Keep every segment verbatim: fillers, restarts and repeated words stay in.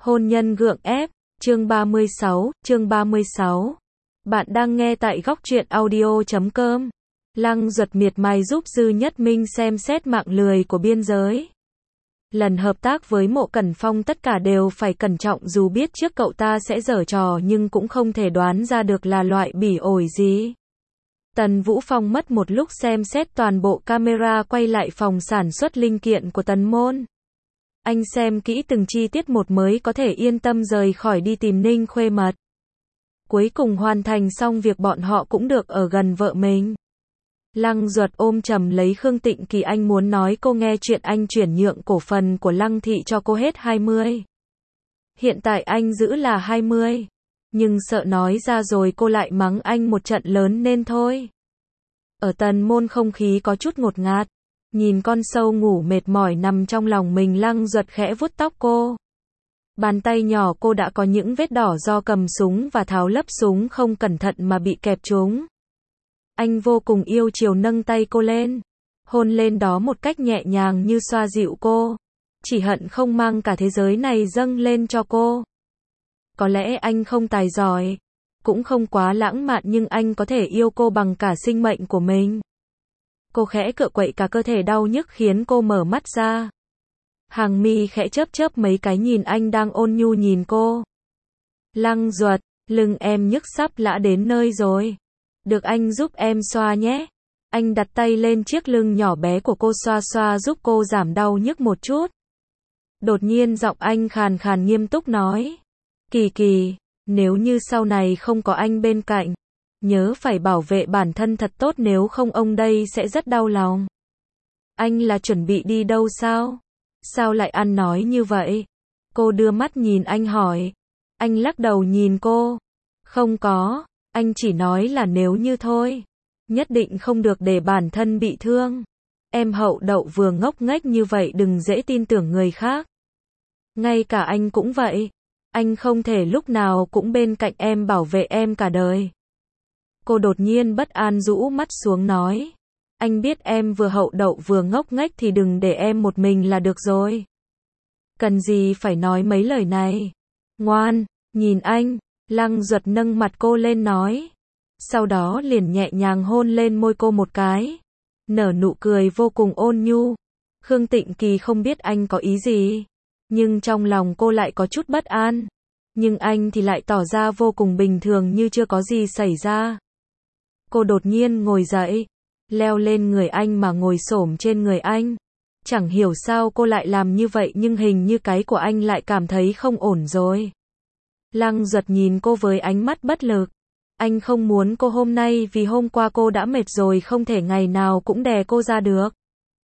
Hôn nhân gượng ép, chương ba mươi sáu, chương ba mươi sáu. Bạn đang nghe tại góc truyện audio chấm com. Lăng Duật miệt mài giúp Dư Nhất Minh xem xét mạng lưới của biên giới. Lần hợp tác với Mộ Cẩn Phong tất cả đều phải cẩn trọng, dù biết trước cậu ta sẽ giở trò nhưng cũng không thể đoán ra được là loại bỉ ổi gì. Tần Vũ Phong mất một lúc xem xét toàn bộ camera quay lại phòng sản xuất linh kiện của Tần Môn. Anh xem kỹ từng chi tiết một mới có thể yên tâm rời khỏi đi tìm Ninh Khuê Mật. Cuối cùng hoàn thành xong việc, bọn họ cũng được ở gần vợ mình. Lăng Duật ôm chầm lấy Khương Tịnh Kỳ, anh muốn nói cô nghe chuyện anh chuyển nhượng cổ phần của Lăng Thị cho cô hết hai mươi. Hiện tại anh giữ là hai mươi. Nhưng sợ nói ra rồi cô lại mắng anh một trận lớn nên thôi. Ở Tần Môn không khí có chút ngột ngạt. Nhìn con sâu ngủ mệt mỏi nằm trong lòng mình, Lăng Duật khẽ vuốt tóc cô. Bàn tay nhỏ cô đã có những vết đỏ do cầm súng và tháo lắp súng không cẩn thận mà bị kẹp trúng. Anh vô cùng yêu chiều nâng tay cô lên, hôn lên đó một cách nhẹ nhàng như xoa dịu cô. Chỉ hận không mang cả thế giới này dâng lên cho cô. Có lẽ anh không tài giỏi, cũng không quá lãng mạn, nhưng anh có thể yêu cô bằng cả sinh mệnh của mình. Cô khẽ cựa quậy cả cơ thể đau nhức khiến cô mở mắt ra. Hàng mi khẽ chớp chớp mấy cái nhìn anh đang ôn nhu nhìn cô. Lăng Duật, lưng em nhức sắp lã đến nơi rồi. Được anh giúp em xoa nhé. Anh đặt tay lên chiếc lưng nhỏ bé của cô xoa xoa giúp cô giảm đau nhức một chút. Đột nhiên giọng anh khàn khàn nghiêm túc nói. Kỳ Kỳ, nếu như sau này không có anh bên cạnh, nhớ phải bảo vệ bản thân thật tốt, nếu không ông đây sẽ rất đau lòng. Anh là chuẩn bị đi đâu sao? Sao lại ăn nói như vậy? Cô đưa mắt nhìn anh hỏi. Anh lắc đầu nhìn cô. Không có, anh chỉ nói là nếu như thôi. Nhất định không được để bản thân bị thương. Em hậu đậu vừa ngốc nghếch như vậy đừng dễ tin tưởng người khác. Ngay cả anh cũng vậy. Anh không thể lúc nào cũng bên cạnh em bảo vệ em cả đời. Cô đột nhiên bất an rũ mắt xuống nói. Anh biết em vừa hậu đậu vừa ngốc nghếch thì đừng để em một mình là được rồi. Cần gì phải nói mấy lời này. Ngoan, nhìn anh. Lăng Duật nâng mặt cô lên nói. Sau đó liền nhẹ nhàng hôn lên môi cô một cái. Nở nụ cười vô cùng ôn nhu. Khương Tịnh Kỳ không biết anh có ý gì. Nhưng trong lòng cô lại có chút bất an. Nhưng anh thì lại tỏ ra vô cùng bình thường như chưa có gì xảy ra. Cô đột nhiên ngồi dậy. Leo lên người anh mà ngồi xổm trên người anh. Chẳng hiểu sao cô lại làm như vậy, nhưng hình như cái của anh lại cảm thấy không ổn rồi. Lăng Duật nhìn cô với ánh mắt bất lực. Anh không muốn cô hôm nay vì hôm qua cô đã mệt rồi, không thể ngày nào cũng đè cô ra được.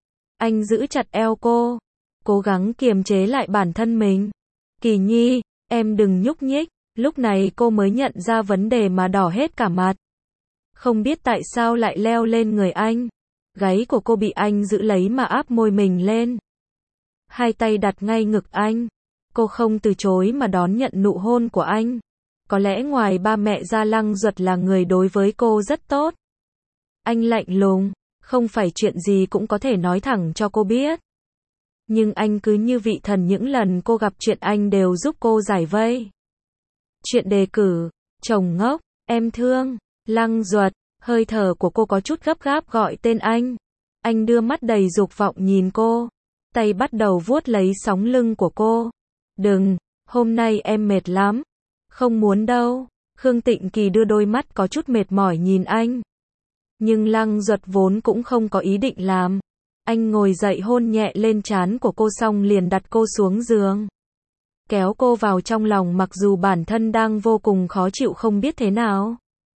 Anh giữ chặt eo cô, cố gắng kiềm chế lại bản thân mình. Kỳ Nhi, em đừng nhúc nhích. Lúc này cô mới nhận ra vấn đề mà đỏ hết cả mặt. Không biết tại sao lại leo lên người anh. Gáy của cô bị anh giữ lấy mà áp môi mình lên. Hai tay đặt ngay ngực anh. Cô không từ chối mà đón nhận nụ hôn của anh. Có lẽ ngoài ba mẹ ra, Lăng Duật là người đối với cô rất tốt. Anh lạnh lùng, không phải chuyện gì cũng có thể nói thẳng cho cô biết. Nhưng anh cứ như vị thần, những lần cô gặp chuyện anh đều giúp cô giải vây. Chuyện đề cử, chồng ngốc, em thương. Lăng Duật, hơi thở của cô có chút gấp gáp gọi tên anh. Anh đưa mắt đầy dục vọng nhìn cô. Tay bắt đầu vuốt lấy sóng lưng của cô. Đừng, hôm nay em mệt lắm. Không muốn đâu. Khương Tịnh Kỳ đưa đôi mắt có chút mệt mỏi nhìn anh. Nhưng Lăng Duật vốn cũng không có ý định làm. Anh ngồi dậy hôn nhẹ lên trán của cô xong liền đặt cô xuống giường. Kéo cô vào trong lòng mặc dù bản thân đang vô cùng khó chịu không biết thế nào.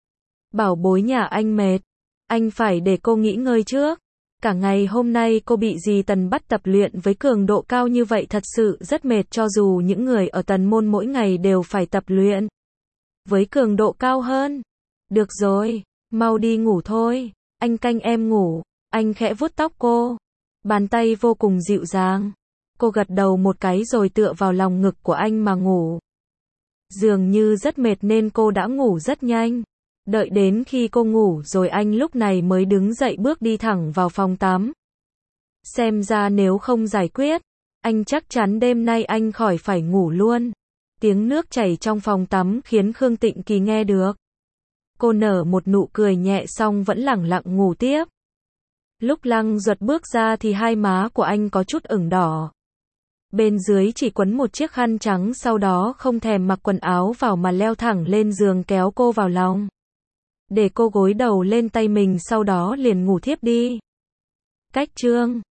Bảo bối nhà anh mệt. Anh phải để cô nghỉ ngơi trước. Cả ngày hôm nay cô bị dì Tần bắt tập luyện với cường độ cao như vậy thật sự rất mệt, cho dù những người ở Tần Môn mỗi ngày đều phải tập luyện với cường độ cao hơn. Được rồi, mau đi ngủ thôi. Anh canh em ngủ. Anh khẽ vuốt tóc cô. Bàn tay vô cùng dịu dàng. Cô gật đầu một cái rồi tựa vào lòng ngực của anh mà ngủ. Dường như rất mệt nên cô đã ngủ rất nhanh. Đợi đến khi cô ngủ rồi anh lúc này mới đứng dậy bước đi thẳng vào phòng tắm. Xem ra nếu không giải quyết, anh chắc chắn đêm nay anh khỏi phải ngủ luôn. Tiếng nước chảy trong phòng tắm khiến Khương Tịnh Kỳ nghe được. Cô nở một nụ cười nhẹ xong vẫn lẳng lặng ngủ tiếp. Lúc Lăng Duật bước ra thì hai má của anh có chút ửng đỏ. Bên dưới chỉ quấn một chiếc khăn trắng, sau đó không thèm mặc quần áo vào mà leo thẳng lên giường kéo cô vào lòng. Để cô gối đầu lên tay mình, sau đó liền ngủ thiếp đi. Cách chương